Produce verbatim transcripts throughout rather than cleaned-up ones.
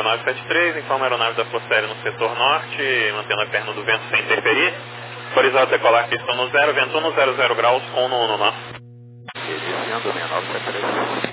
nove sete três, informa a aeronave da Força Aérea no setor norte, mantendo a perna do vento sem interferir. Autorizado decolar pistão no zero, vento no zero zero graus com no no nó. Iniciando seis nove sete três.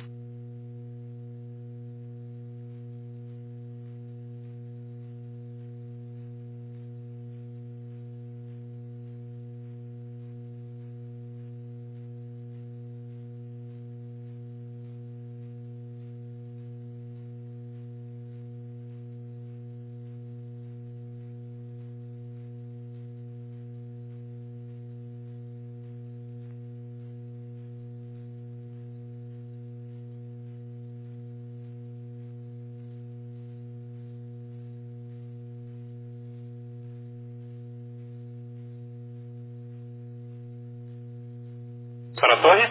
Para a torre.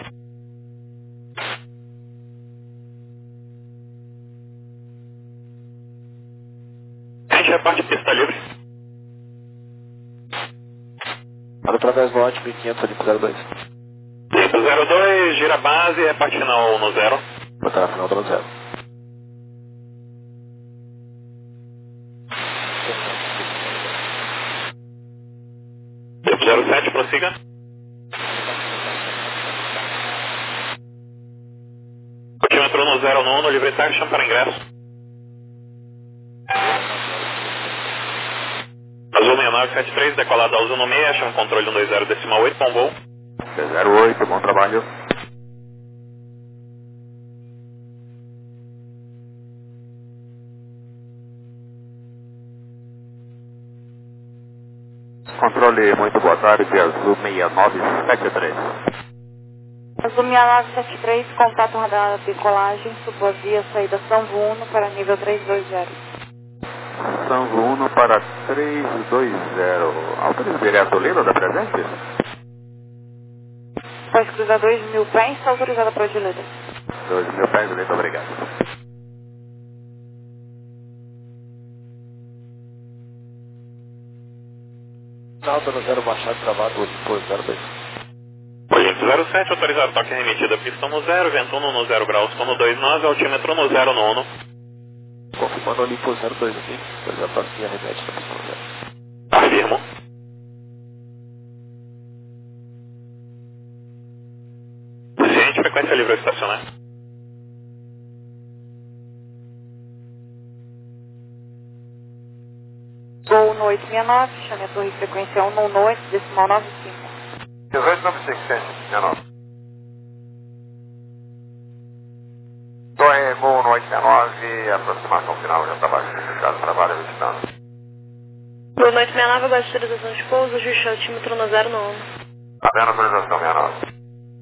Gente, reparte pista livre. Para através do ótimo quinhentos ali pro zero dois. Limpo zero dois, gira a base, reparte final no zero. Botar a final do zero. Limpo zero sete, prossiga. Entrou no zero nono, livre taxa para ingresso. Azul seis nove sete três, decolado Azul no meio, chama controle um dois zero decimal oito, bom voo. zero oito, bom trabalho. Controle, muito boa tarde, Azul seis nove sete três. Azul seis nove sete três, contato radar decolagem, subosia, saída São Vuno para nível três dois zero. São Vuno para três dois zero. Autoriza direto Lila da presente? Pode cruzar dois mil pés, está autorizada para de Lila. dois mil pés, Lila, obrigado. Alta no zero baixado, travado, oito zero dois. Olimpo zero sete, autorizado toque remetida, pistão no zero, vento no zero graus, com no dois nove, altímetro no zero nono. Confirmando Olimpo zero dois aqui, pois a toquinha remete na pistão zero. Afirmo. Ciente, frequência livre ao estacionar. Gol no oito seis nove, chame a torre frequência um nove oito, decimal nove cinco. dezoito noventa e cinco, seis nove. Torre Gol no oito seis nove, aproximação final, já está baixado, trabalho visitando. Gol no oito seis nove, abaixo de autorização de pouso, ajuste altímetro no zero nono. Está vendo a autorização seis nove.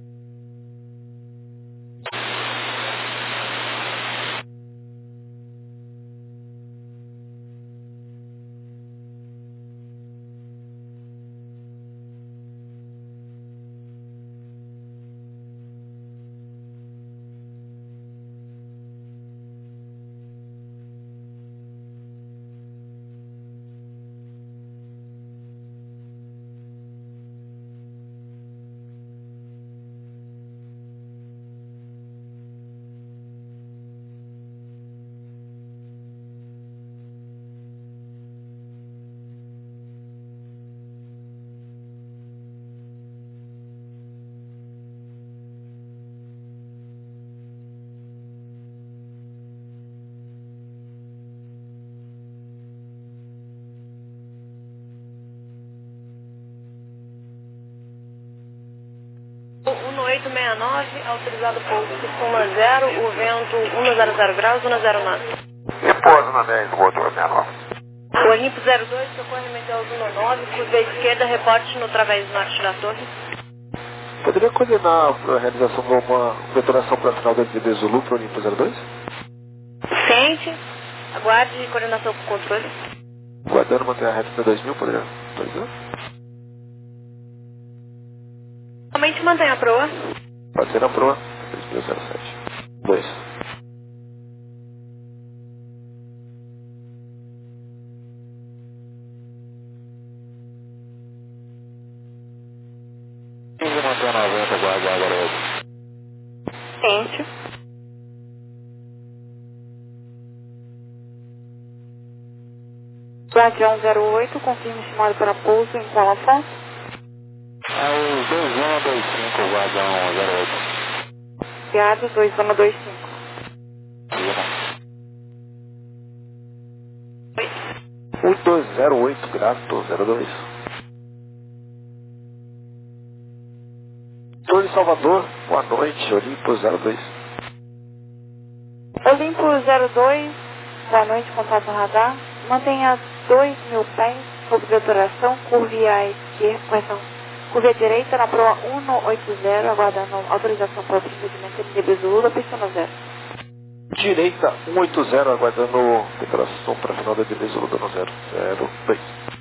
um oito seis nove, autorizado pouso, pistão na zero, o vento um zero zero graus, um zero nove. E pouso na dez, motor seis nove. O Olimpo zero dois, socorre Meteor um nove, curva à esquerda, reporte no través norte da torre. Poderia coordenar a realização de uma detonação para final da D D Zulu para o Olimpo zero dois? Ciente, aguarde coordenação com controle. Guardando manter a reta até dois mil, poderia autorizar? Somente mantenha a proa. Pode ser na proa, dois mil zero sete. dois. quinze mantém noventa, guarda agora. Ciente. Guardião zero oito, confirme chamado para pouso em qual Afonso? É o dois um dois cinco, Guardião zero oito. Guiado dois um dois cinco. oito dois zero oito, grato, zero dois. Torre Salvador, boa noite, Olimpo zero dois. Olimpo zero dois, boa noite, contato radar. Mantenha dois mil pés sob deturação, curve à esquerda, perdão, curve à direita na proa cento e oitenta, aguardando autorização para o procedimento de Bezulo, pista no zero. Direita cento e oitenta, aguardando declaração para final da beleza rodando zero zero dois.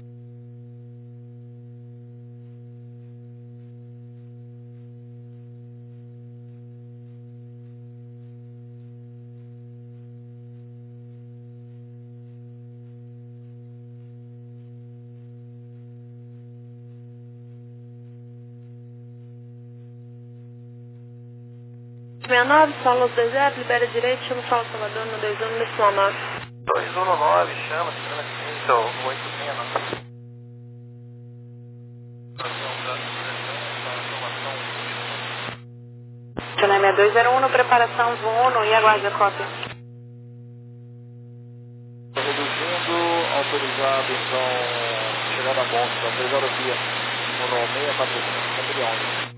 sessenta e nove, solo dois zero, libera direito, chama o Solo Salvador no dois um, decimal nove. dois um nove, chama, chama aqui, então, oito seis nove. Tsunami dois zero um, preparação Zuno e aguarde a cópia. Reduzindo, autorizado, então, chegada a bom, então, autorizado via um seis quatro cinco, Cambrião.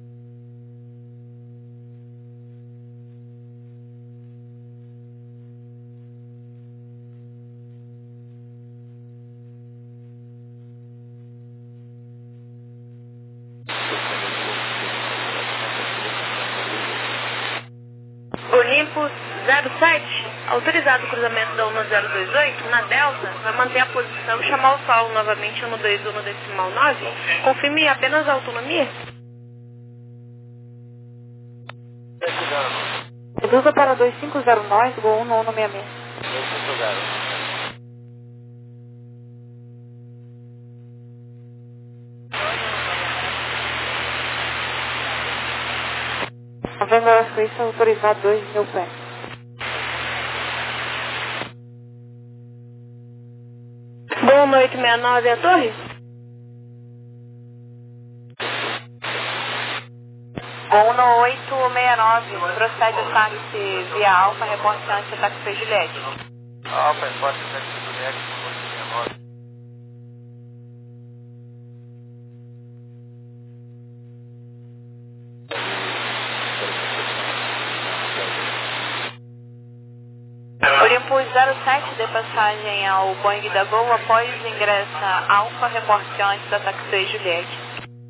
Olimpo zero sete, autorizado o cruzamento da um zero dois oito, na Delta, vai manter a posição e chamar o solo novamente no dois um no decimal nove. Confirme apenas a autonomia. Reduza para dois cinco zero nove, Gol um no um seis seis. dois cinco zero. Novembro Suíça, autorizado dois mil pés. Boa noite, sessenta e nove, a torre? um no oito seis nove, procede o táxi via Alfa, reportante táxi Juliette. Alfa, repórter táxi Juliette, por sessenta e nove. Olimpo zero sete, de passagem ao Boeing da Gol, após ingressa Alfa, reportante da táxi Juliette.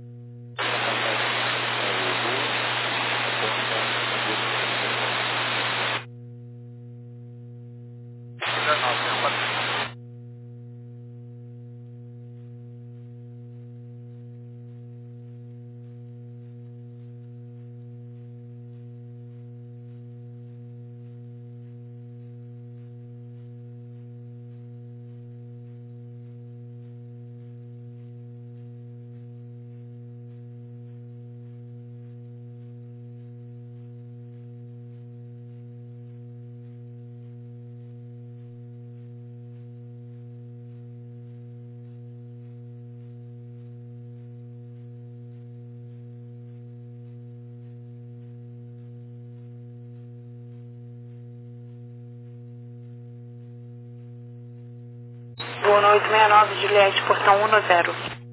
Boa noite, sessenta e nove, Juliette, portão um zero.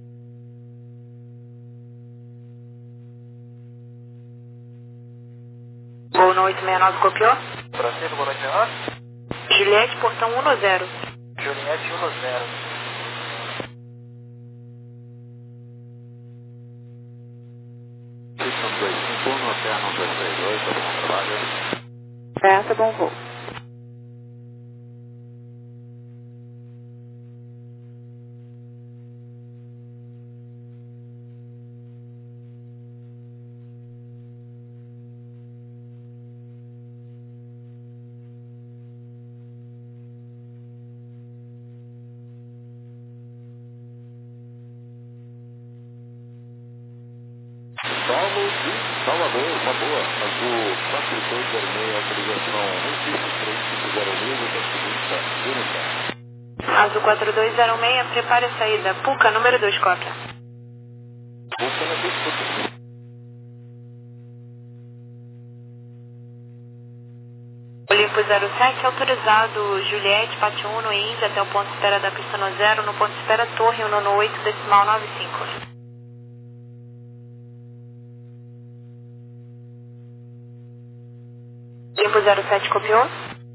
Boa noite, sessenta e nove, copiou? Brasil, boa noite, sessenta e nove. Juliette, portão um zero. Juliette um zero. System dois cinco um, Oceano dois três dois, tá bom trabalho. Certo, bom voo. Solo de Salvador, uma boa. Azul quatro dois zero seis, autorização um cinco três cinco zero mil, da seguinte única. Azul quatro dois zero seis, prepare a saída. Puca, número dois, cópia. Puca na disputa. Olimpo zero sete, autorizado Juliette, Pátio um, Índia, até o ponto de espera da pista no zero, no ponto de espera Torre, um no oito, decimal nove cinco. Olimpo zero sete, copiou?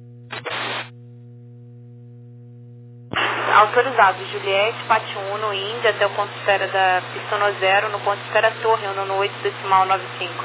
Autorizado Juliette, Pátio um, no Índia, até o ponto de espera da pista no zero, no ponto de espera Torre, um no oito, decimal nove cinco.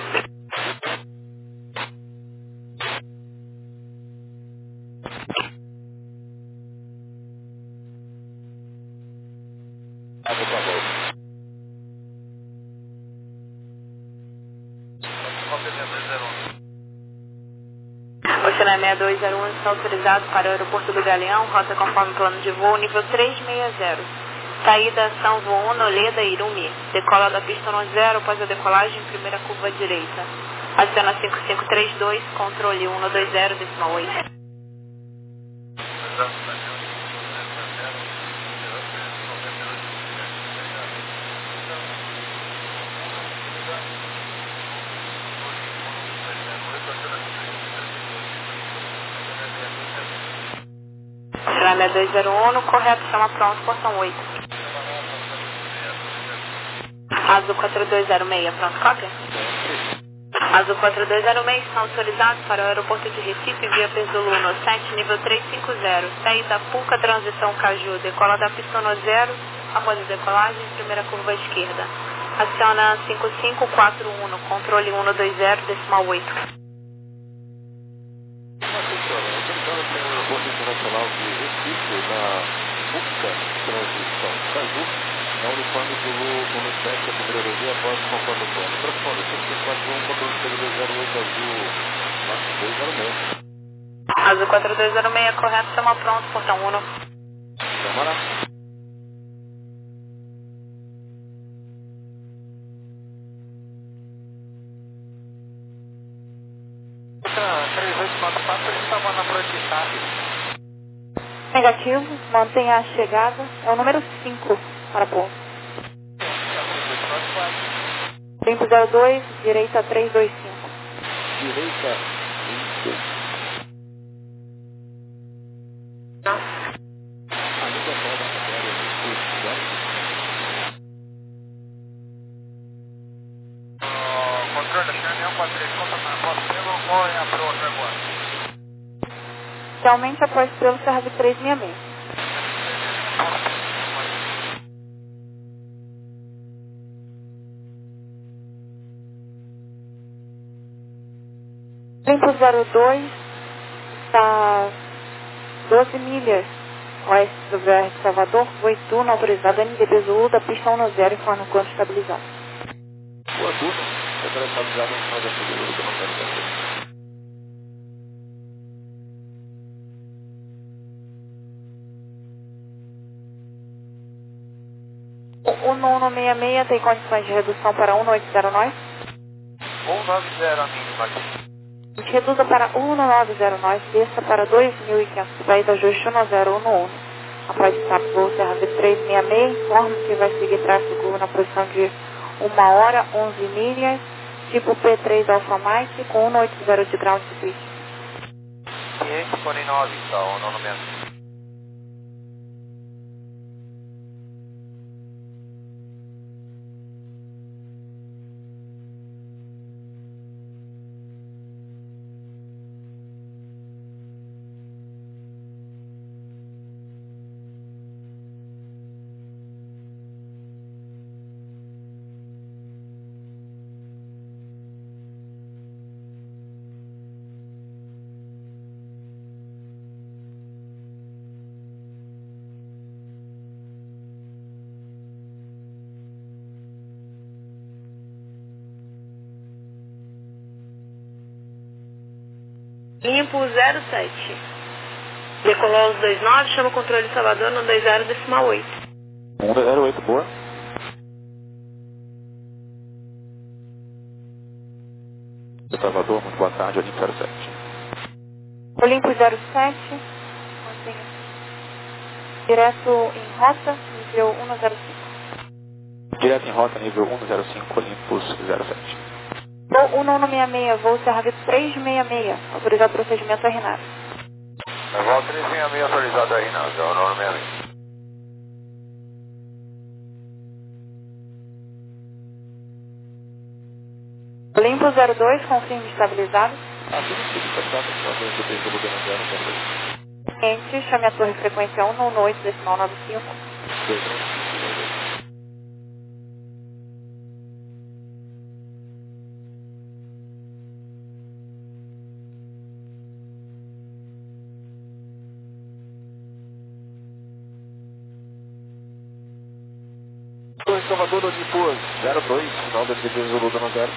Oceana seis dois zero um está autorizado para o aeroporto do Galeão, rota conforme plano de voo, nível trezentos e sessenta. Saída São João, Noleda, Irumi. Decola da pista no zero, após a decolagem, primeira curva direita. Aciona cinco cinco três dois, controle um dois zero, decimal oito. seis dois zero um, correto, chama pronto, portão oito. Azul quatro dois zero seis, pronto, cópia? Azul quatro dois zero seis está autorizado para o aeroporto de Recife via Pesoulu no sete, nível trezentos e cinquenta. Saída Puca, transição Caju, decola da pista no zero, após a decolagem, primeira curva à esquerda. Aciona cinco cinco quatro um, controle um dois zero, decimal oito. Internacional de Recife, na Puca Transição Caju, na uniforme do Lula sete, a primeira via após o conforme do plano. Próximo, cinco cinco quatro um, controle dois zero oito, Azul quatro dois zero seis. Azul quatro dois zero seis, correto, chama pronto, portão um. Câmara. três oito quatro quatro, a gente está mandando para esse estado. Negativo, mantenha a chegada, é o número cinco para ponto. Tempo zero dois, direita três dois cinco. Direita vinte e dois. Não. Ainda roda agora o controle da reunião quatro três, conta na próxima, qual é a próxima agora? Inicialmente após pelo C R V três seis seis. Tempo zero dois, está doze milhas oeste do V R de Salvador, Voituno, autorizado N D Pesoulu da pista um zero, informa o quanto estabilizado. Boa turma, agora estabilizado no final da segunda do não O um um seis seis tem condições de redução para um oito zero nove? um nove zero a mínima aqui. A gente reduza para um nove zero nove, desça para dois mil e quinhentos, saída ajuste um zero um um. Após estar voo C R V três seis seis, informa que vai seguir tráfego na posição de uma hora, onze milhas, tipo P três Alpha Mike, com um oito zero de ground speed. quinhentos e quarenta e nove, então, não no mesmo. Limpo zero sete. Decolou os dois nove, chama o controle de Salvador no dois zero decimal oito. um zero oito, boa. Salvador, muito boa tarde, Olimpo zero sete. Olimpo zero sete, mantenha Direto em rota, nível um zero cinco. Direto em rota, nível um zero cinco, Olympus zero sete. Voo um nove seis seis, voo Serra Vitor trezentos e sessenta e seis, autorizado procedimento a RNAV. Voo trezentos e sessenta e seis, autorizado a RNAV, é o nove seis seis. Olympus zero dois, confirme estabilizado. Aqui no sítio passado, só dois do beijo do zero zero. Cliente, chame a torre frequência um nove oito, decimal nove cinco. Torre Salvador, Olympus zero dois, final da defesa Zulu no zero.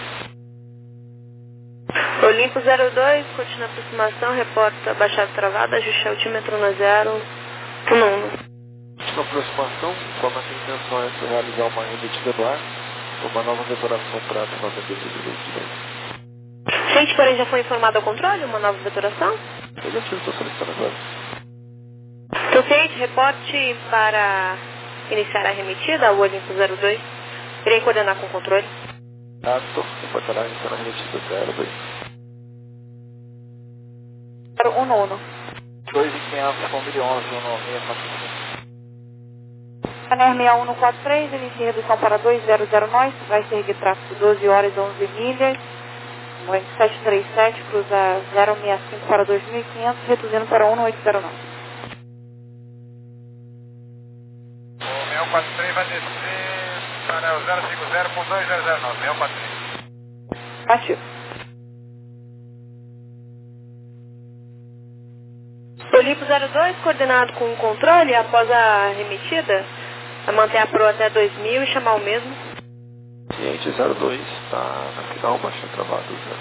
Olympus zero dois, continua a aproximação, reporta baixada travada, ajuste altímetro no zero, um um. Na aproximação, como a intenção é de realizar uma remetida do ar, uma nova vetoração para final da defesa Zulu. Gente, porém, já foi informado ao controle uma nova vetoração? Negativo, estou solicitando agora. Então, cliente, reporte para iniciar a remetida ao Olympus zero dois. Irei coordenar com o controle. Ah, estou reportará iniciando a remetida zero dois. um nono. dois mil e quinhentos com mil e onze, um nove seis quatro. Caner seis um quatro três, inicia redução para dois zero zero nós, vai seguir tráfego doze horas e onze milhas. Boeing sete três sete, cruza zero seis cinco para dois mil e quinhentos, reduzindo para um oito zero nove. O seis um quatro três vai descer para o zero cinco zero por dois zero zero nove, seis um quatro três. Ativo. Olympus zero dois, coordenado com o controle, após a remetida, a manter a proa até dois mil e chamar o mesmo. Cliente zero dois, está na final, baixando travado zero.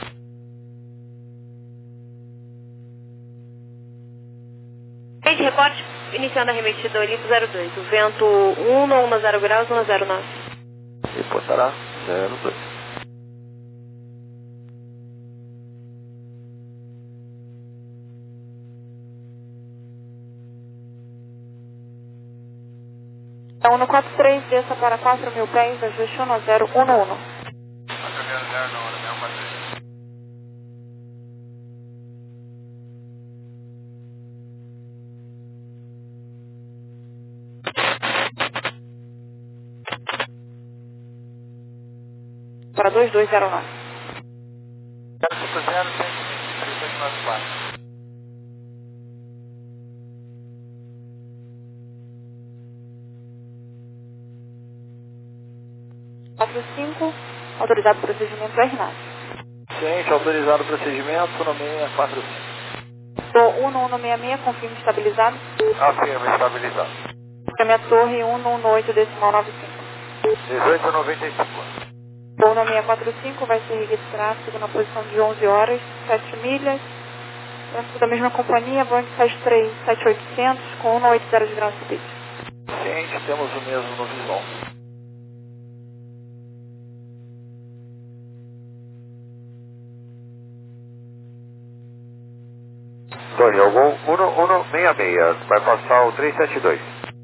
Cliente, reporte iniciando a remetida Olympus zero dois, o vento um no zero graus, um zero nove. Reportará zero dois. Então, um quatro três, desça para quatro mil pés, ajuste um zero um um. quatro mil zero na hora, seis um quatro três. Para dois dois zero nove. zero cinco zero, cento e vinte, trinta e nove quatro. quatro cinco, autorizado procedimento R NAV. Ciente, autorizado o procedimento, no seis quatro cinco. Voo um um seis seis, confirme estabilizado. Afirma, estabilizado. Chame a torre um um oito, decimal nove cinco. dezoito noventa e cinco. Voo no seis quatro cinco, vai seguir tráfego na posição de onze horas, sete milhas. Tráfego da mesma companhia, Boeing sete três sete oitocentos, com um oito zero de ground speed. Ciente, temos o mesmo no visual. Torre, algum um um seis seis, vai passar o trezentos e setenta e dois.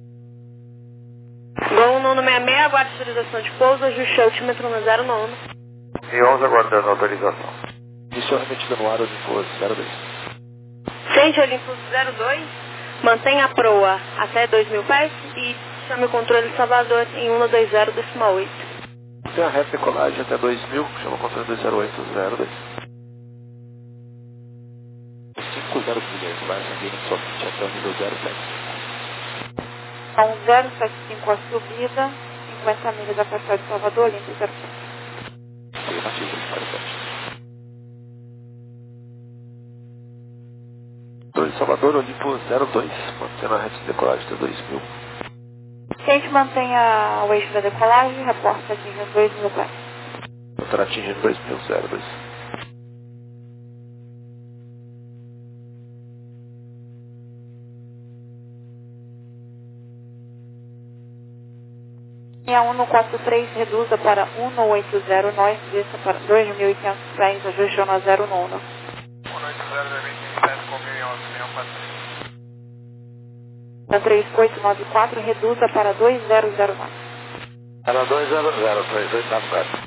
Gol um seis seis, aguarde autorização de pouso, ajuste altímetro no zero nove. E onze aguardando a autorização. Iniciou a remetida no ar, Olympus zero dois. Sente Olympus zero dois, mantenha a proa até dois mil pés e chame o controle de Salvador em um dois zero decimal oito. Tem a reta decolagem até dois mil, chama o controle dois zero oito zero dois. cinco zero milhas, vai seguir em somente até o nível zero sete. Então, zero sete cinco a subida, cinquenta milhas afastado de Salvador, Olympus zero sete. Afirmativo, zero sete. Torre Salvador, Olympus zero dois, mantendo a reta de decolagem até dois mil. Cliente mantenha o eixo da decolagem, reporta atingindo dois mil pés. Motor atingindo dois mil, zero dois. Linha um quatro três, reduza para um oito zero, nós desça para dois mil e quinhentos pés, ajuste no zero um um. um oito zero, dois mil e sete com mil e onze, seis um quatro três. três oito nove quatro, reduza para dois zero zero nove. Para dois zero zero, três oito nove quatro.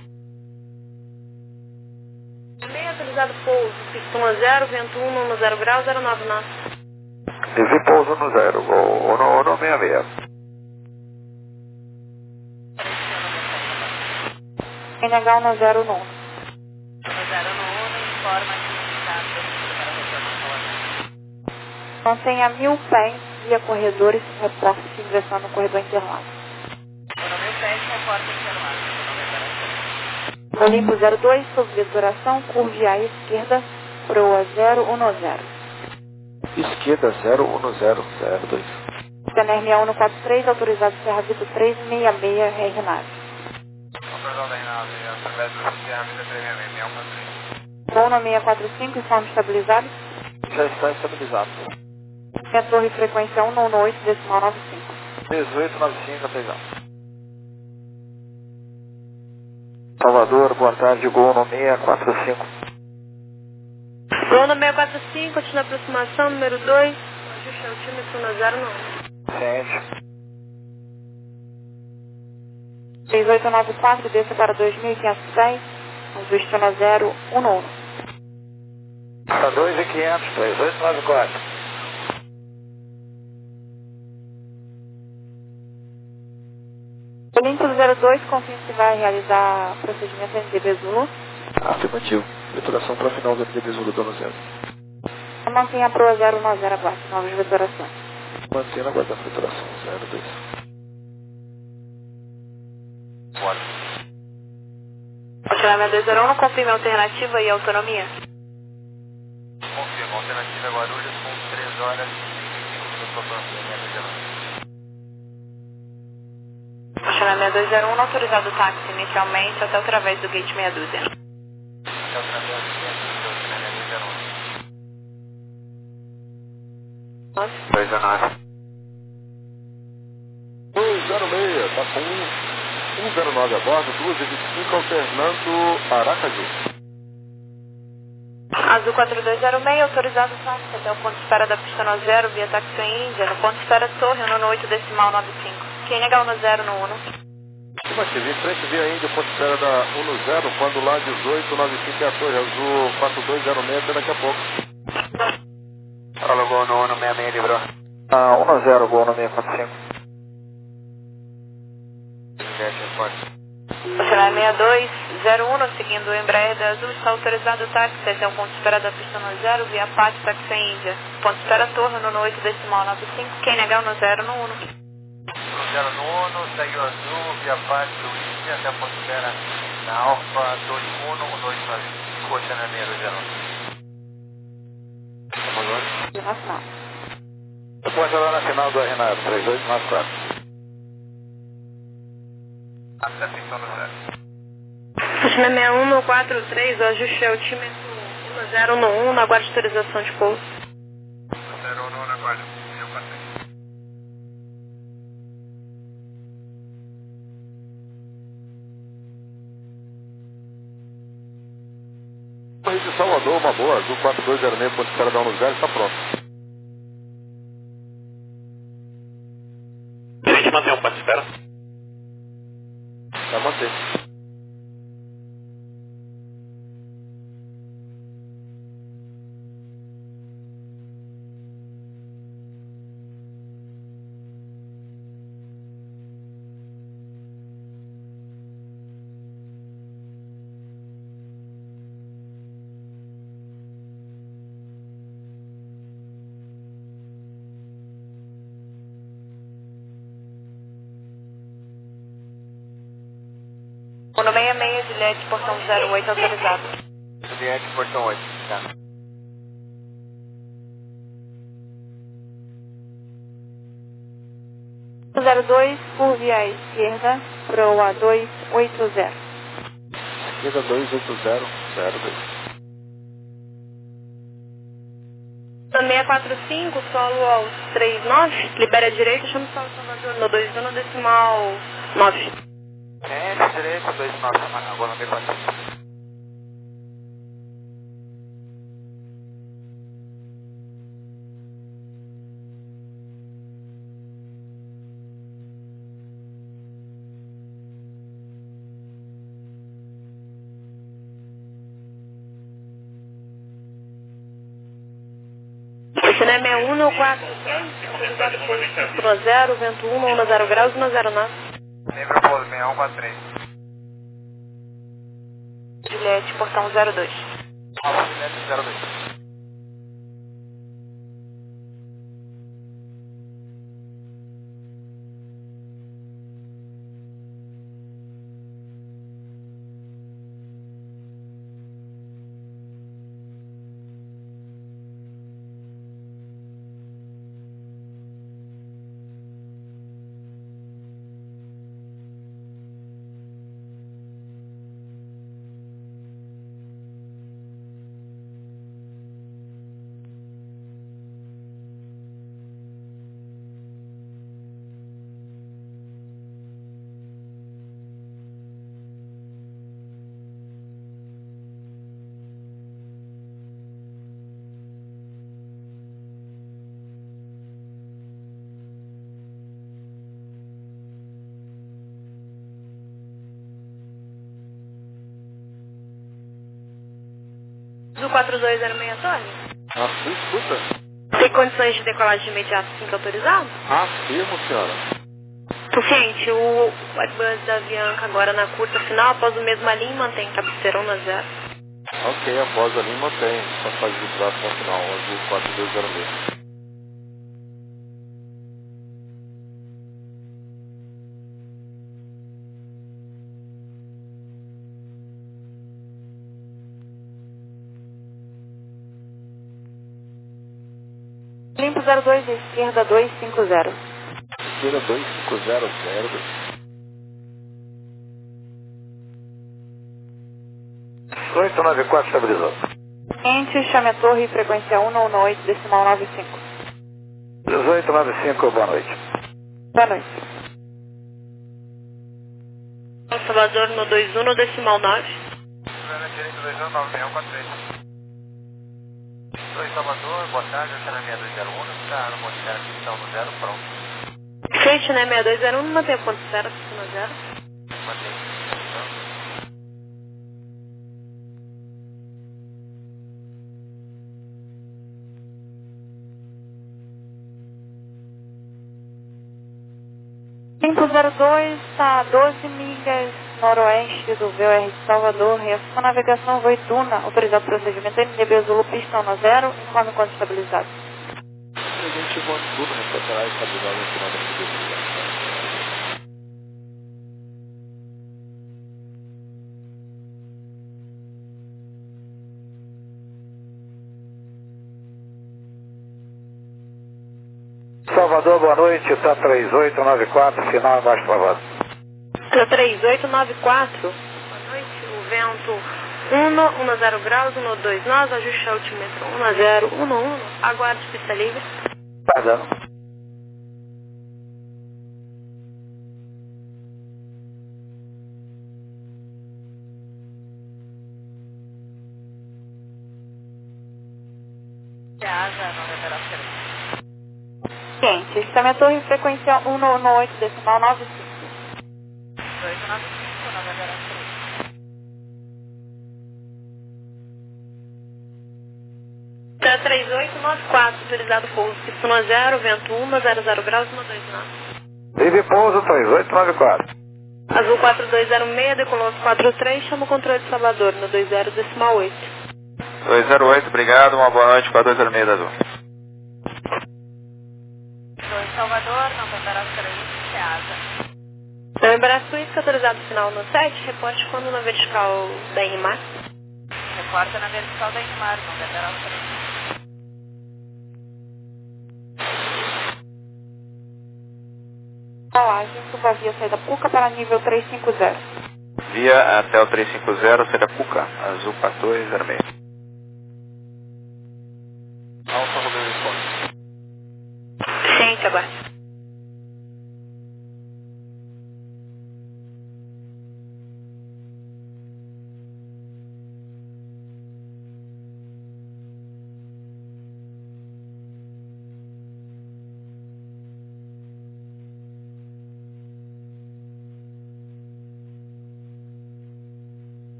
Meio autorizado pouso, pista zero, vento um, no zero grau, zero nove nove. Esse pouso no zero, ou no, no seis seis. N H um no zero no um. No zero no um, informa que está permitido para retorno ao Mantenha mil pés via corredores, reporte de ingressão no corredor Interlagos. O nome sete, reporta Interlagos. O nome é Olimpo zero dois, sob vetoração, curve à esquerda, proa zero um no zero. Esquerda zero um zero zero dois. Scanner seis um quatro três, autorizado Serra Vito três seis seis, R nave. Voo no seis quatro cinco, informe estabilizado. Já está estabilizado. Minha torre frequência um um oito, decimal nove cinco. dezoito nove cinco, atenção. Salvador, boa tarde, Gol no seis quatro cinco. Gol no seis quatro cinco, continua a aproximação, número dois. Ajuste altímetro no zero no um. Ciente. três oito nove quatro, desça para dois mil e quinhentos pés, ajuste no zero um no um. Para dois mil e quinhentos, três oito nove quatro. Olimpo zero dois, confirma se vai realizar procedimento N D B Zulu. Afirmativo. Veturação para final do N D B Zulu, dono zero. Mantenha a proa zero um zero, abaixo, novas veturações. Mantendo a guarda da veturação zero dois. Bora. Continuamento dois zero um, confirme a alternativa e autonomia. Confirma, alternativa é Guarulhos com três horas e trinta e cinco minutos para o próximo. Funcionamento dois zero um, autorizado o táxi inicialmente até através do gate meia dúzia. Até através do gate dois zero um. dois zero nove. dois zero seis, está com um zero nove a bordo, duas e vinte e cinco, alternando Aracaju. Azul quatro dois zero seis, autorizado o táxi até o ponto de espera da pista no zero, via táxi Índia, no ponto de espera Torre, no oito decimal nove cinco. Q N H um no zero no um. Estimativa, em frente via Índia, ponto de espera da um no zero, quando lá dezoito nove cinco é a Torre, Azul quatro dois zero seis, até daqui a pouco. Fala, Gol no um no seis seis, livrou. Ah, um no zero, Gol no seis quatro cinco. Funcionamento seis dois zero um, seguindo o Embraer da Azul, está autorizado o táxi até o ponto de espera da pista no zero, via P A T, táxi Índia. Ponto de espera Torre, no oito decimal nove cinco, Q N H um no zero no um. zero no um, segue o Azul, via parte do Índia, até a ponto de espera na Alfa dois um um dois nove cinco, Oceano Janeiro, zero um. Nacional. Depois ela nacional do Renato, três oito nove quatro. Atenção no zero. Funcionamento um no quatro três, o ajuste altímetro um no zero no um, na guarda de autorização de pouso. zero um no na guarda, eu passei. Correio de Salvador, uma boa, Azul quatro dois zero seis, ponto de espera da um no zero, está pronto. A gente mantém um ponto de espera. Vai manter. O no seis seis, Juliette, portão zero oito, autorizado. Juliette, portão oito. Tá. zero dois, curve à esquerda, proa dois oito zero. Esquerda dois oito zero zero dois. No seis quatro cinco, solo aos três nove, libera a direita, chama o Solo Salvador no dois um decimal nove. É, direita, dois nove, agora não tem paciência. Cinema um quatro três, autorizado pouso zero, vento um, zero graus, zero nove. Lembra o pouso seis um quatro três. Juliette, portão zero dois. Juliette zero dois. Do quatro dois zero seis, Torre? Ah, sim, escuta. Tem condições de decolagem imediata assim que autorizado? Afirmo, senhora. Paciente, o Airbus da Avianca agora na curta final, após o mesmo linha, mantém cabeceira um zero. Ok, após a linha mantém. Passagem de tração final, azul quatro dois zero seis. Limpo zero dois, esquerda dois cinco zero. Esquerda dois cinco zero zero. oito nove quatro estabilizado. Cliente, chame a torre, frequência um um oito, decimal nove cinco. dezoito nove cinco, boa noite. Boa noite. Salvador no dois um, no decimal nove. Juliana direito dois um nove seis um quatro três. Oi, Salvador, boa tarde, eu estou na seis dois zero um, está no modificar a aquisição no zero, pronto. Frente, né, seis dois zero um, mantém a ponto zero, no zero. Mantém. Limpo zero dois, está a doze milhas noroeste do V O R de Salvador. Reação navegação Voi Duna, autorizado procedimento M D B Zulu, pistão no zero, informe quando estabilizado. A gente voa tudo, recuperar e estabilizar no final da segurança. Salvador, boa noite, está três oito nove quatro, final abaixo travado. três oito nove quatro. Boa noite, o vento um, um zero graus, um dois nós, ajuste altímetro um zero um um, aguarde pista livre. Tá dando. Asa, não deverá ser. Cliente, chame a torre, frequência um um oito, decimal nove cinco. oito nove cinco, não deverá ser. Tá três oito nove quatro, autorizado pouso, pista no zero, vento um, zero zero graus, um dois nove. Livre pouso três oito nove quatro. Azul quatro dois zero seis, decolou quatro três, chama o controle de Salvador, no dois zero decimal oito. dois zero oito, obrigado, uma boa noite, quatro dois zero seis da Azul. dois Salvador, não deverá ser isso, asa. Então, embaraço Suíça, autorizado final no sete, reporte quando na vertical da Inimar. Reporta na vertical da Inimar, não deverá ser isso. Colagem, subavia saída Puca para nível trezentos e cinquenta. Via até o trezentos e cinquenta, será Puca, Azul quatro dois zero seis. Alfa Romeo Responde. Gente, aguarde.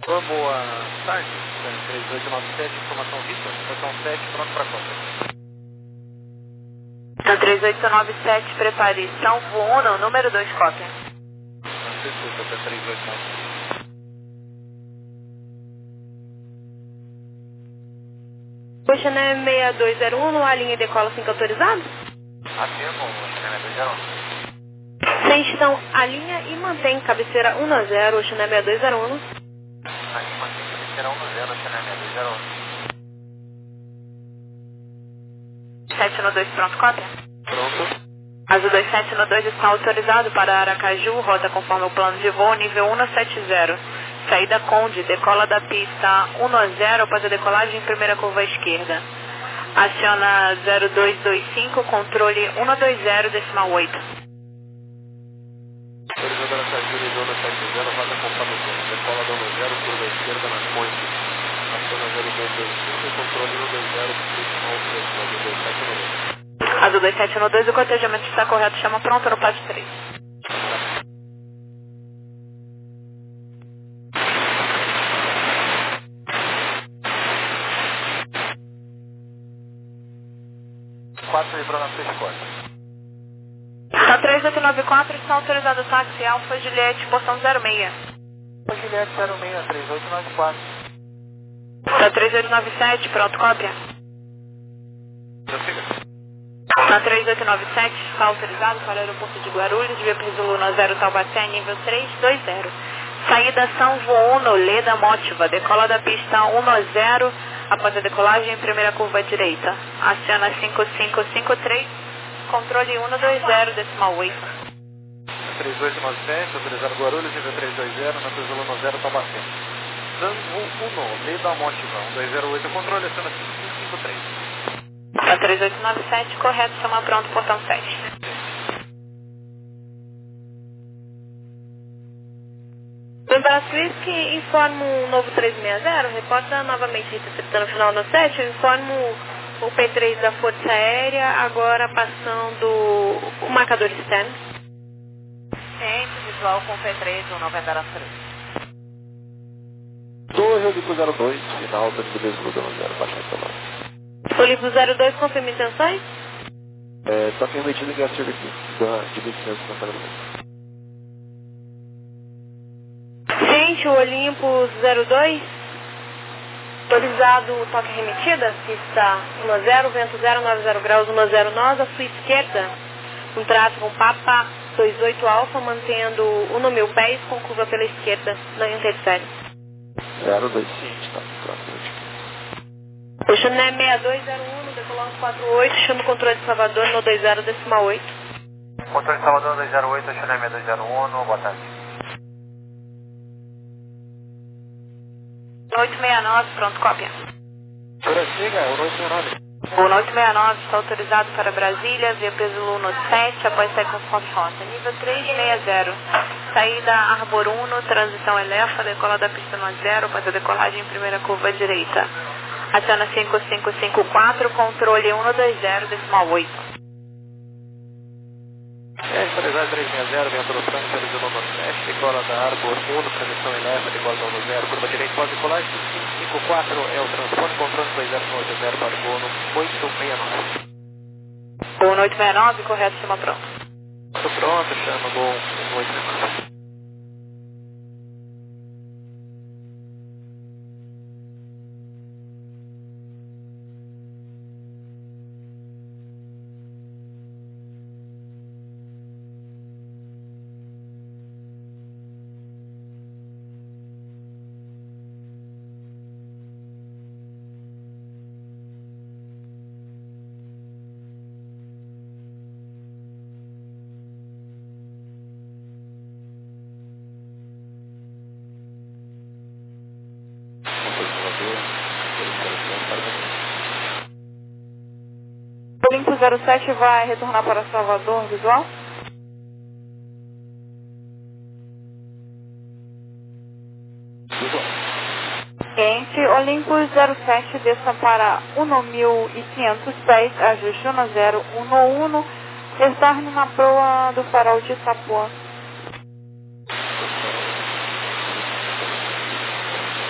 Boa, boa tarde, três oito nove sete, informação Vitor, estação sete, pronto para compra. Então, três oito nove sete, prepare São Uno, número dois, cópia. Francisco, até três oito nove sete. Oceané seis dois zero um, a linha decola cinco autorizado? Afirmo, Oceané seis dois zero um. Sem estão a linha e mantém cabeceira um a zero, Oceané seis dois zero um. Aqui mantém cabeceira um a zero, Oceané seis dois zero um. sete no dois, pronto, cópia. Pronto. Azul dois sete no dois está autorizado para Aracaju, rota conforme o plano de voo, nível cento e setenta. Saída Conde, decola da pista um a zero após a decolagem, primeira curva à esquerda. Aciona zero dois dois cinco, controle cento e vinte, decimal oito. Autorizado Aracaju, nível cento e setenta, rota conforme o plano. Decola da um zero, curva à esquerda na Conde. Aciona zero dois dois cinco, controle cento e vinte, decimal oito, Azul dois sete no dois. Azul dois sete no dois, o cotejamento está correto, chama pronto no passo três. quatro vibrou na sua escolha. Tá três oito nove quatro, está autorizado o táxi Alfa Juliette, portão zero seis. Juliette zero seis, três oito nove quatro. Tá três oito nove sete, pronto, cópia. Tá três oito nove sete, está autorizado para o aeroporto de Guarulhos, via Pisoluna zero Taubaté, nível três dois zero. Saída São Uno, Leda Mótiva, decola da pista um a zero, após a decolagem, primeira curva à direita. Aciona cinco cinco cinco três, controle cento e vinte, decimal oito. três oito nove sete, autorizado Guarulhos, nível três dois zero, na Pisoluna zero Taubaté. Zango Uno, Leda Mótiva, um dois zero oito, controle, aciona cinco cinco cinco três. Tá três oito nove sete, correto, chama pronto, portão sete. Do Embraço informo um novo três seis zero, reporta novamente receptando no final do sete, eu informo o P três da Força Aérea, agora passando o marcador externo. Ciente, visual com P três, um noventa na frente. Torre Olimpo zero dois, final da desluda no zero, baixa celular. Olimpo zero dois, confirma intenções? É, só tem medida de serviço de licença na televisão. Gente, o Olimpo zero dois, autorizado o toque remetida, pista um a zero, vento zero nove zero graus, um a zero nós, à sua esquerda, um tráfego um Papa dois oito Alfa, mantendo um no mil pés, com curva pela esquerda, na intersérie. zero dois cinco, tá, próximo. Oceané seis dois zero um, decolando quatro oito, chama o controle de Salvador no dois zero, decimal oito. Controle de Salvador dois zero oito, Oceané seis dois zero um, boa tarde. oito seis nove, pronto, cópia. Prossiga, o oito seis nove. O oito seis nove está autorizado para Brasília, via Pisoluna sete, após sair conforme rota. Nível três seis zero. Saída Arbor Uno, transição Elefa, decola da pista no zero, após a decolagem, primeira curva à direita. Aciona cinco cinco cinco quatro, controle cento e vinte, decimal oito. É, autorizado três seis zero, vento no Franco, Pisoluna sete, decola da Arbor Uno, transição Elefa, decola da um zero, curva direita, pode decolar, cinco cinco cinco quatro é o transporte, controle dois zero nove zero para o Uno, oito seis nove. O oito seis nove, correto, chama pronto. Tô pronto, chama Gol oito seis nove. Olimpo zero sete vai retornar para Salvador, visual? Gente, Olimpo zero sete desça para um mil e quinhentos pés, ajuste um zero um um, retorne na proa do farol de Itapuã.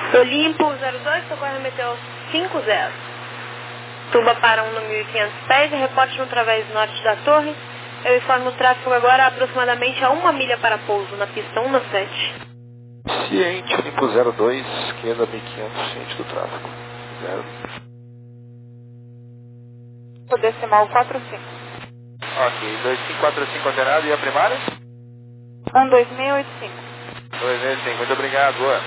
Olimpo zero dois, socorre remeteu cinco zero. Tuba para um no mil e quinhentos pés e reporte no través norte da torre. Eu informo o tráfego agora aproximadamente a uma milha para pouso na pista um no sete. Ciente, Olimpo zero dois, esquerda mil e quinhentos, ciente do tráfego. Zero. O decimal quatro cinco. Ok, dois cinco quatro cinco alterado. E a primária? um dois seis oito cinco. dois seis cinco, muito obrigado, boa.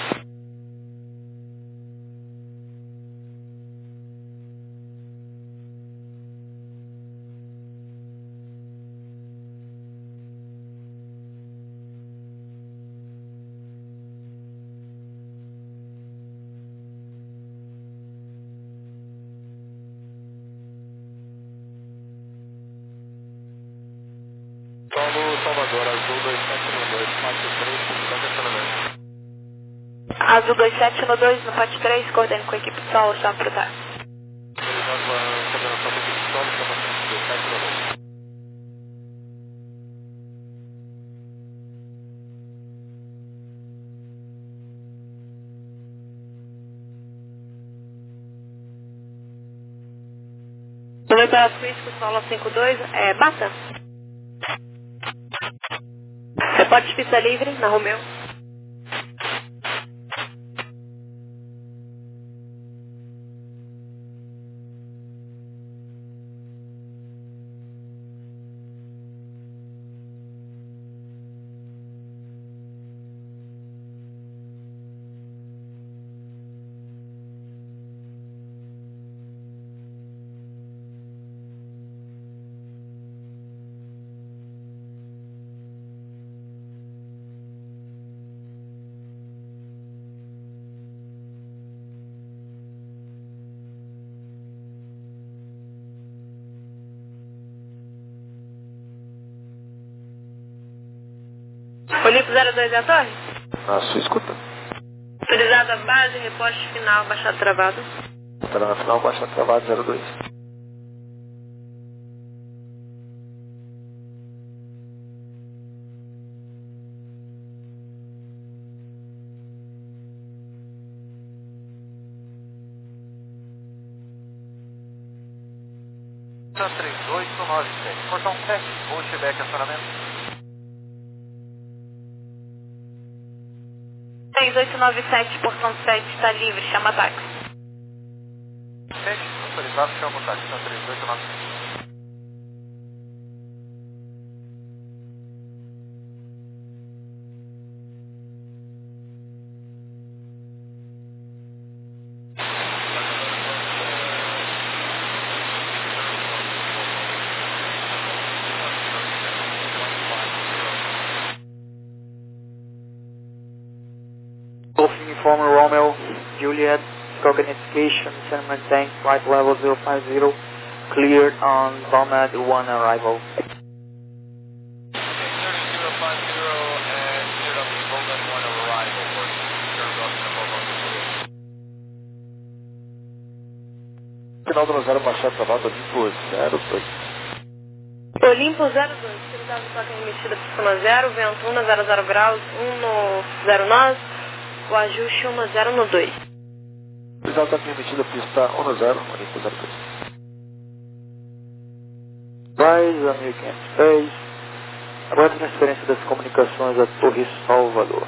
Paulo Salvador, azul dois sete um dois, quatro três, estacionamento. Azul dois sete um dois, no Pate três, coordene com a equipe de solo, chama para o táxi. Autorizado a coordenação da equipe de solo, chama dois sete um dois. Tuba para Frisco, solo cinco dois, é, bata. Reporte pista livre, na Romeu. Olimpo zero dois é a torre? Na sua escuta. Autorizado a base, reporte final, baixado travado. Estará na final, baixa travado zero dois. três oito nove sete, portão sete, Voltback, acionamento. três oito nove sete, portão sete, está livre, chama táxi. sete, autorizado, chama o táxi, três oito nove sete. Informer Romeo, Juliet, Cognification, San maintain flight level zero five zero, cleared on Bomad one arrival. zero five zero and cleared on the Bomad one arrival for Final do zero, baixado travado, Olimpo zero dois. Olimpo zero dois, autorizado toque remetida pista zero, vento um na zero zero graus, um no zero nove. O ajuste um no zero no dois. Autorizado está permitida pista um no zero, Olimpo zero dois. Rise a mil e quinhentos pés. Agora transferência das comunicações a Torre Salvador.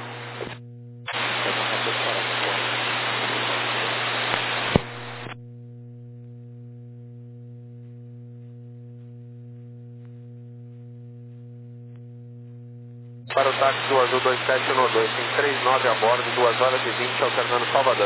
Para o táxi do Azul dois sete um dois, tem três nove a bordo, duas horas e vinte, alternando Salvador.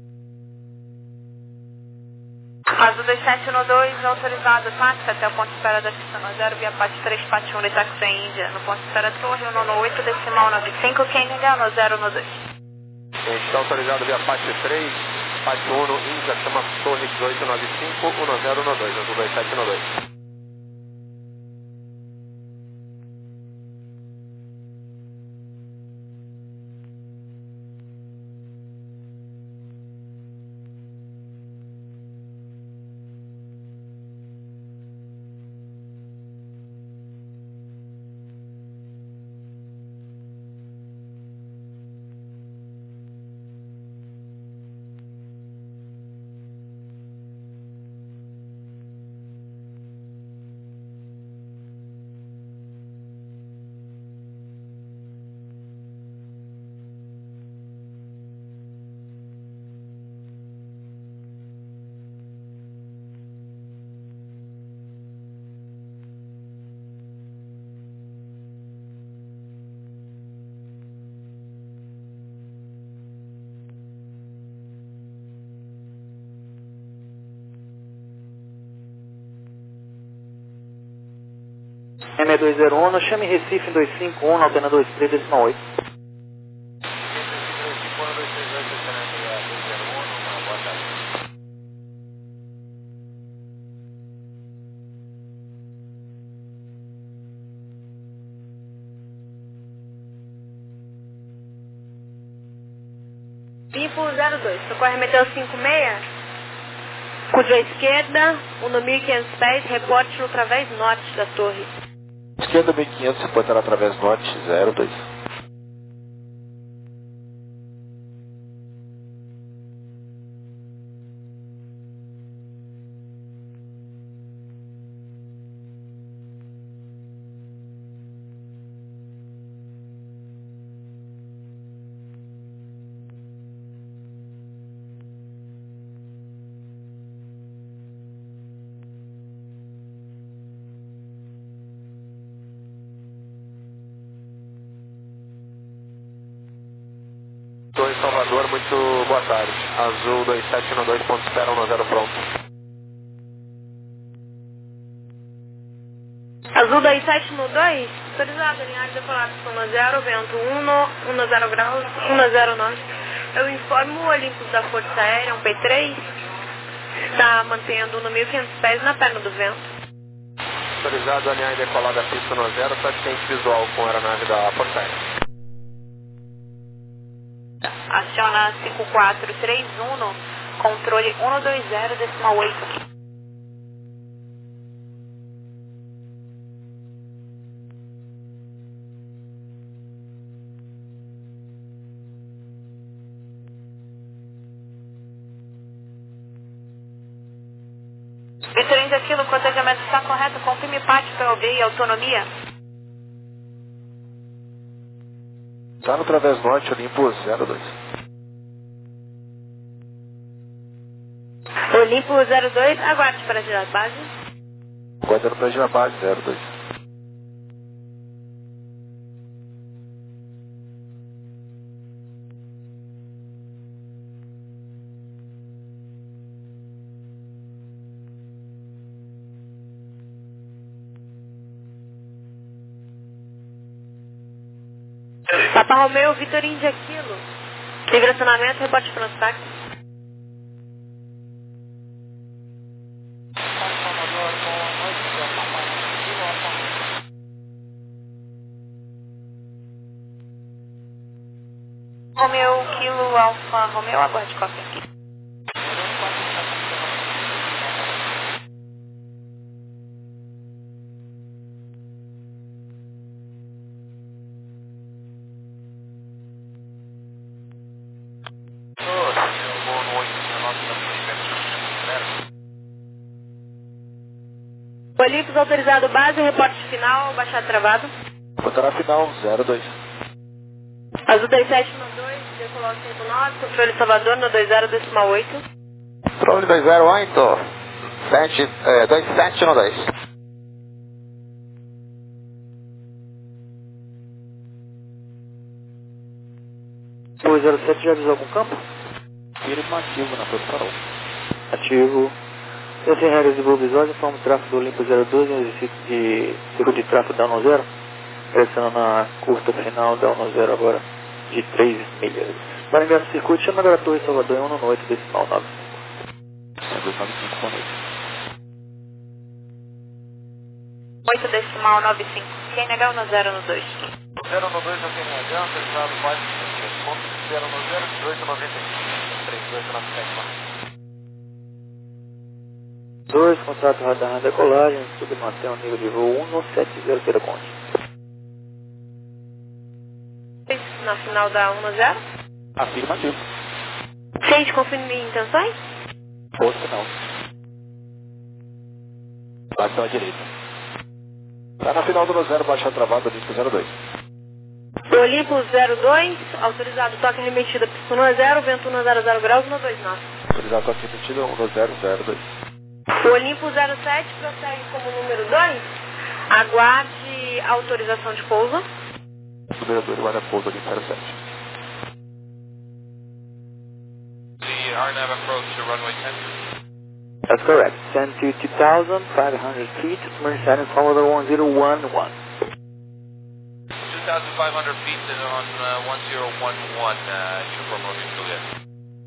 Azul dois sete um dois, autorizado táxi até o ponto de espera da pista zero, via Pate três, Pate um, de táxi em Índia, no ponto de espera Torre, um no oito, decimal nove cinco, Kenninga, no zero no dois. Está autorizado via Pate três, Pate um no Índia, chama Torre dezoito nove cinco, um no zero no dois, Azul dois sete um dois. M dois zero um, chame Recife dois cinco um, altena dois três, decimal oito. Limpo zero dois, socorre Meteu cinco seis, curva esquerda, um no mil e quinhentos pés, reporte no través norte da torre. Esquerda mil e quinhentos, reportar através norte zero dois. Torre Salvador, muito boa tarde. Azul dois sete um dois, ponto espera um zero pronto. Azul dois sete um dois, autorizado, alinhado, decolado, um zero, vento um, um zero graus, um zero nove. Eu informo o Olympus da Força Aérea, um P três, está mantendo no mil e quinhentos pés na perna do vento. Autorizado, alinhado, decolado, pista no zero, assistente visual com a aeronave da Força Aérea. Aciona cinco quatro três um, controle um dois zero, decimal oito. Vitor Índia Aquilo, o cotejamento está correto, confirme parte para ouvir e autonomia. Está no través norte, Olympus zero dois. Olympus zero dois, aguarde para girar base. Aguardando para girar base zero dois. Papa Romeu, Vitor Índia Aquilo. Livre acionamento, reporte Transpac. Romeu, Kilo, Alfa, Romeu, aguarde cópia aqui. Olympus autorizado base, reporte final, baixado travado. Botará final zero dois. Azul dois sete um dois, decolou cinco nove, controle Salvador no dois zero, decimal oito. Controle dois zero oito, sete, é, dois sete um dois. dois zero sete já avisou algum campo? Afirmativo na posição. Ativo. Eu tenho regras de voo visual, informo o tráfego do Olympus zero dois em exercício de circuito de tráfego da um zero. Pressionando na curta final da um zero agora de três milhas. Para enviar o circuito, chama agora a Torre Salvador em um oito, decimal nove cinco. dois nove cinco, boa noite. oito decimal nove cinco. Quem negar no zero no dois. zero no dois, eu tenho H, autorizado base ponto zero no zero, dezoito noventa e cinco, três dois nove sete. dois, contrato radar na decolagem, submanter o nível de voo um sete zero, pela Conde. Na final da um zero. Afirmativo. Gente, confirme intenções? Outro não. Bate pela direita. Está na final do zero, baixa travada, Olympus zero dois. Olympus zero dois, autorizado toque remetida, pista um zero, vento um zero zero graus, um dois nove. Autorizado toque repetido, um zero zero dois. O Olympus zero sete prossegue como número dois. Aguarde autorização de pouso. Número dois, guarda pouso ali, zero sete. The R N A V approach to runway ten. That's correct. Send to two thousand five hundred feet, merge silent follower one zero one one. two thousand five hundred feet on uh, one zero one one, uh, Uniform Romeo Juliet.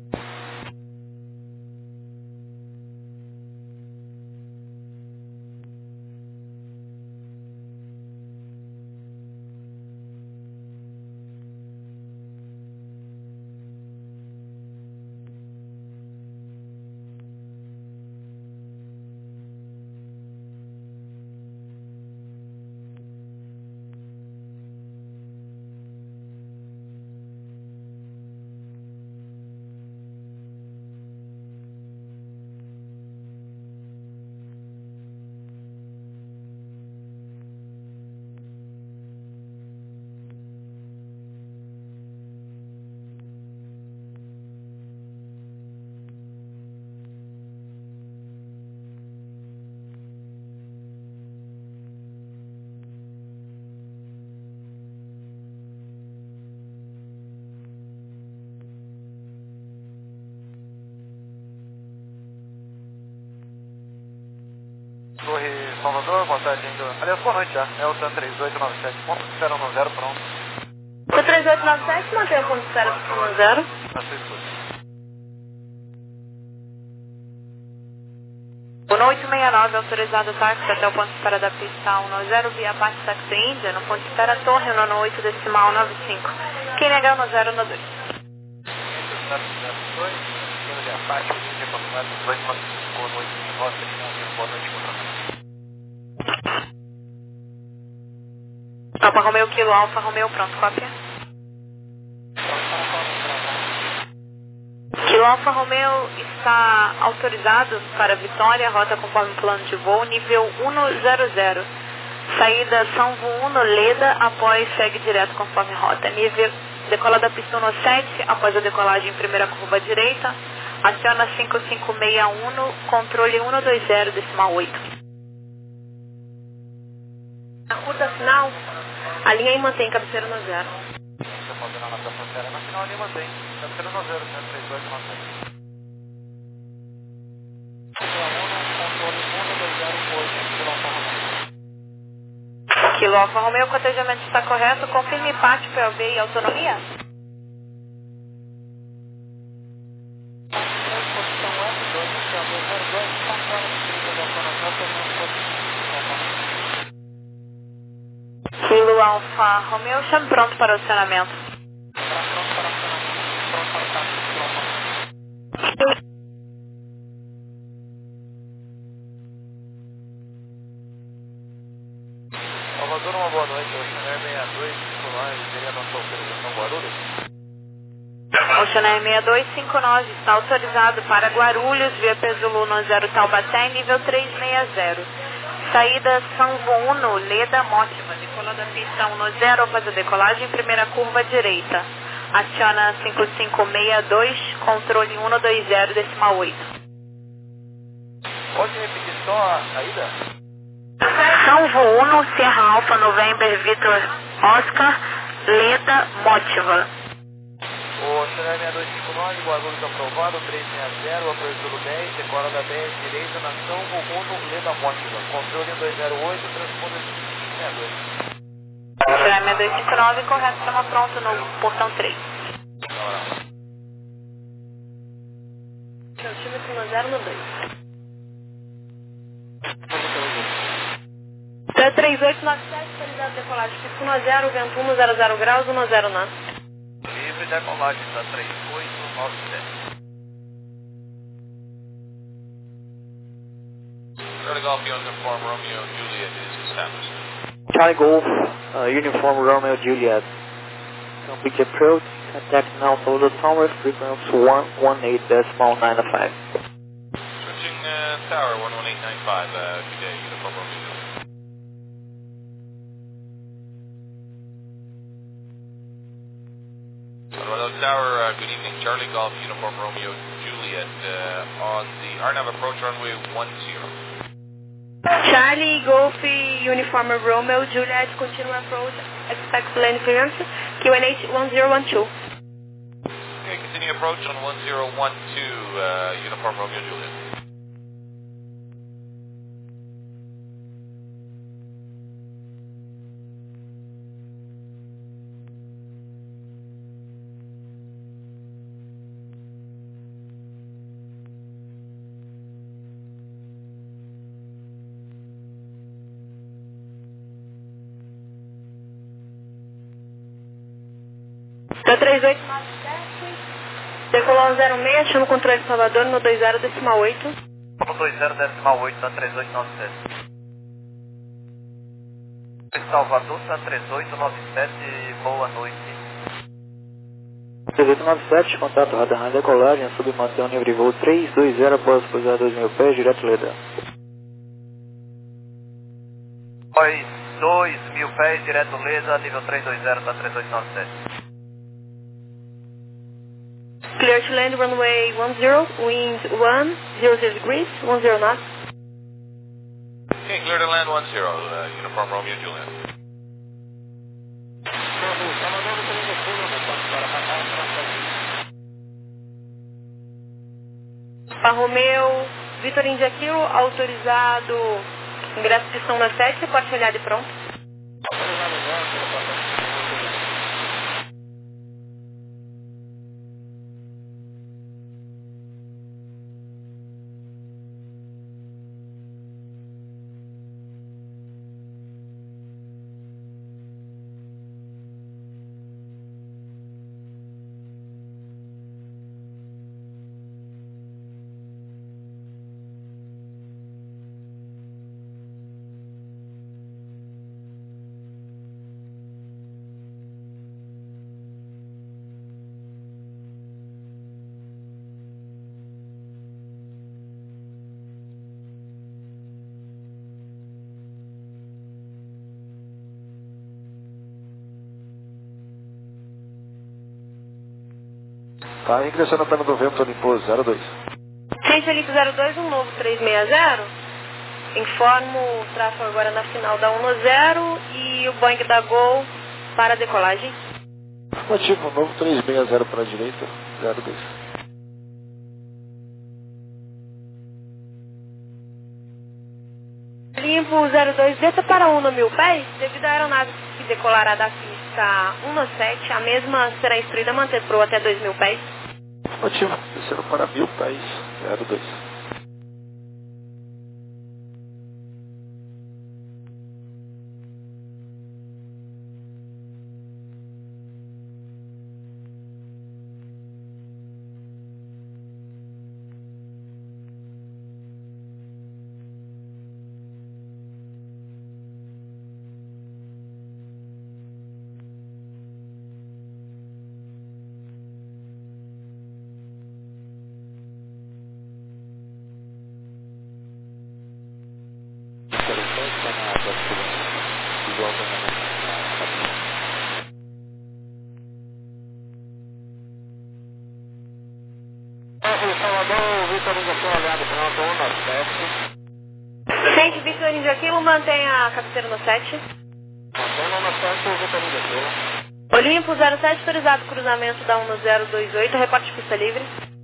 Torre Salvador, boa tarde, indo. Aliás, boa noite já. É o Sun três oito nove sete, ponto zero nove zero, pronto. O três oito nove sete mantém o ponto zero nove zero. Na sua escuta. O oito seis nove, autorizado o táxi até o ponto de espera da pista um nove zero via parte táxi Índia, no ponto de espera Torre, no oito decimal nove cinco. Quem nega no zero no dois. Alfa Romeo Kilo, Alfa Romeo, pronto, cópia. Kilo Alfa Romeo está autorizado para Vitória, rota conforme plano de voo, nível cento. Saída São Vuno, Leda, após segue direto conforme rota. Nível, decola da pista cento e sete, após a decolagem em primeira curva direita, aciona cinco cinco seis um, controle cento e vinte, decimal oito. Na curta final, a linha aí mantém cabeceira no zero. Você pode na nossa fronteira nacional, a linha mantém. Cabeceira no zero, cento e três oito nove sete. Kilo Alfa Romeo, o cotejamento está correto. Confirme parte, P O B e autonomia. Kilo Alfa Romeo, chame pronto para o acionamento. Salvador, uma boa noite. Oceanair seis dois cinco nove, seria a nossa autorização Guarulhos? Oceanair seis dois cinco nove está autorizado para Guarulhos, via Pesulu no zero Taubaté, nível trezentos e sessenta. Saída São Vuno, Leda, Mótima. Decola da pista cento e zero, após a decolagem, primeira curva direita. Aciona cinco cinco seis dois, controle cento e vinte, decimal oito. Pode repetir só a saída? São Vuno, Serra Alfa, November, Vitor, Oscar, Leda, Mótiva. O Oceanair seis dois cinco nove, Guarulhos aprovado, trezentos e sessenta, apertura dez, decola da dez, direita, na São Vuno, Leda, Mótiva. Controle dois zero oito, transponder sessenta e dois. Oceanair seis dois cinco nove, correto, estamos pronto no portão três. Centímetro no zero no dois. três oito nove sete, autorizado de decolagem, pista um zero, vento um zero zero graus, um zero nove. Livre decolagem da três oito nove sete. Charlie Golf Uniform Romeo Juliet is established. Charlie Golf, uh, Uniform Romeo Juliet. Complete approach, contact now Salvador Tower, frequency one one eight decimal nine five. Switching uh, tower one one eight nine five, uh, good day, Uniform Romeo Juliet. Salvador Tower, uh, good evening, Charlie Golf Uniform Romeo Juliet, uh, on the R N A V approach runway one zero. Charlie, Golf, Uniform Romeo, Juliet, continue approach, expect lane clearance, Q N H one zero one two. Okay, continue approach on one zero one two, uh, Uniform Romeo Juliet. É três oito nove sete, decolou zero seis, chama o controle de Salvador no dois zero decimal oito. No dois zero decimal oito, tá três oito nove sete. Salvador, tá três oito nove sete, boa noite. três oito nove sete, contato radar na decolagem, submanter o nível de voo três dois zero após pousar dois mil pés, direto Leda. dois mil pés, direto Leda, nível três dois zero, tá três oito nove sete. Clear to land runway one zero, wind one zero zero degrees, one zero knots. Okay, clear to land one zero, uh, Uniform Romeo Juliet. Alfa Romeo, Vitor India Kilo, autorizado, ingresso pistão na sete, porte olhado e pronto. Tá, ingressando pelo do vento, Olimpo zero dois. Ciência Olimpo zero dois, um novo três seis zero. Informo o tráfego agora na final da um zero e o Boeing da Gol para a decolagem. Motivo, novo três seis zero para a direita, zero dois. Limpo zero dois, desça para um mil pés, devido à aeronave que decolará da pista um sete, a mesma será instruída a manter proa até dois mil pés. Motivo, descendo para mil pés, zero dois. Gente, Vitor India Kilo, mantenha a cabeceira no sete. Olimpo zero sete, autorizado cruzamento da um zero dois oito, reporte de pista livre.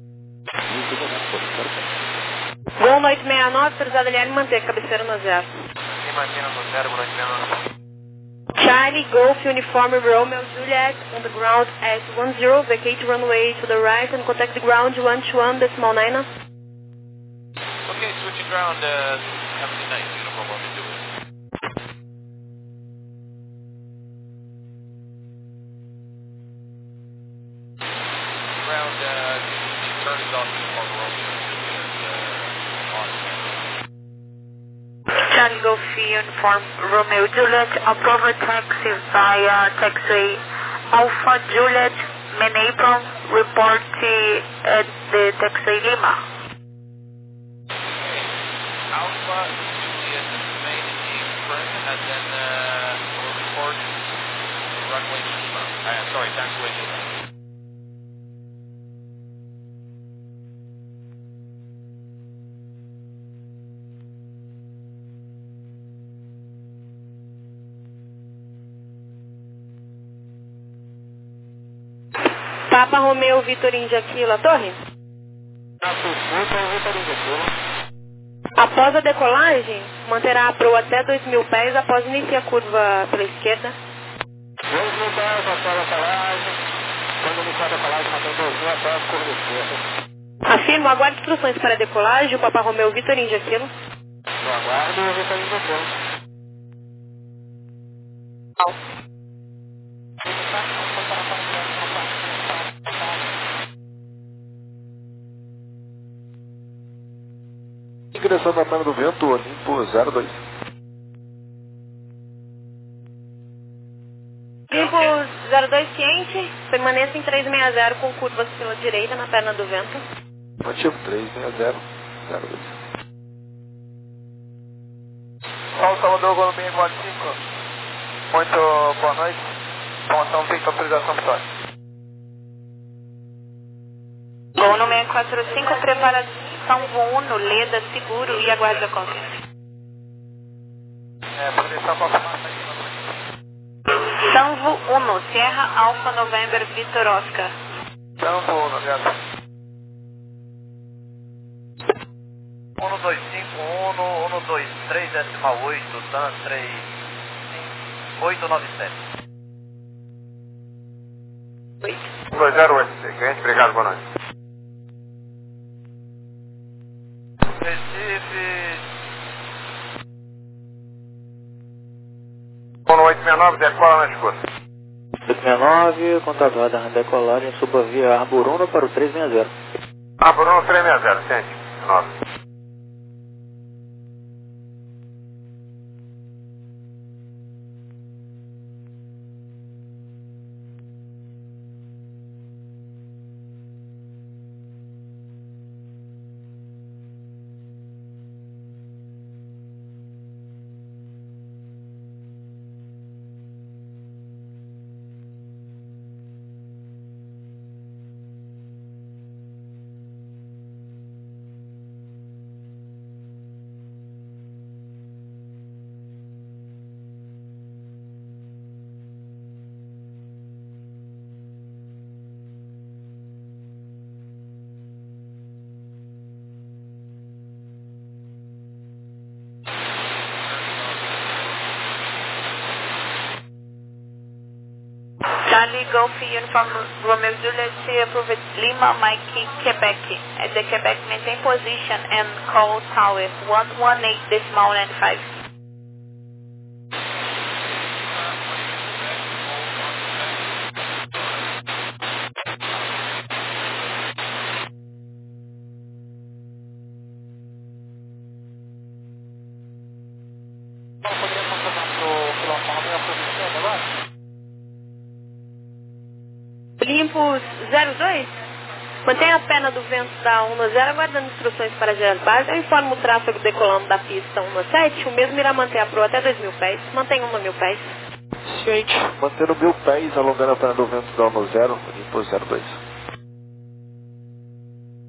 Gol oito seis nove, autorizado L L, manter a cabeceira no zero. Imagina no zero, oito seis nove. Charlie Golf Uniform Romeo Juliet on the ground at one zero, vacate runway to the right and contact the ground one two one decimal nine. Okay, switching ground, uh, seventy nine, Uniform Romeo Juliet. Ground, uh, Charlie Golf Uniform Romeo Juliet, uh, on. Charlie Golf Uniform Romeo Juliet, approve taxi via taxiway Alpha Juliet Menapron, report at the taxiway Lima. Alpha Juliet main apron, and then uh, we'll report runway Lima. Uh, sorry, taxiway Lima. Papa Romeo Vitor India Kilo, a torre. Após a decolagem, manterá a proa até dois mil pés após iniciar a curva pela esquerda. dois mil pés após a decolagem. Quando iniciar a decolagem, mantém dois mil após a curva esquerda. Afirmo, aguarde instruções para a decolagem, o Papa Romeo Vitor India Kilo. Eu aguardo o Vitor India Kilo. Direção da perna do vento, Olimpo zero dois. Olimpo zero dois ciente, permaneça em trezentos e sessenta com curvas pela direita na perna do vento. Motivo trezentos e sessenta, zero dois. São Salvador, Golubinho, quatro cinco. Muito boa noite. Informação Victor, autorização vitória. Gol no seis quatro cinco, preparação voo uno, Leda, seguro e aguarde a conta. É, posição confirmada. Sanvo uno, Sierra Alfa November Vitor Oscar. Sanvo uno, obrigado. um dois cinco um, um dois três decimal oito, Dan três cinco oito nove sete. um dois zero oito, cliente, obrigado, boa noite. Recife. um oito seis nove, decola na escuta. oito seis nove, contato radar na decolagem, suba via Arbor Uno para o trezentos e sessenta. Arbor Uno trezentos e sessenta, ciente, nove. Charlie Golf Uniform Romeo Juliet approved Lima Mike Quebec at the Quebec maintain position and call tower one one eight decimal nine five. Olimpo zero dois, mantenha a perna do vento da um zero, aguardando instruções para gerar base. Eu informo o tráfego decolando da pista um sete, o mesmo irá manter a proa até dois mil pés, mantenha um mil pés. Ciente, mantendo mil pés, alongando a perna do vento da um zero, Olimpo zero dois.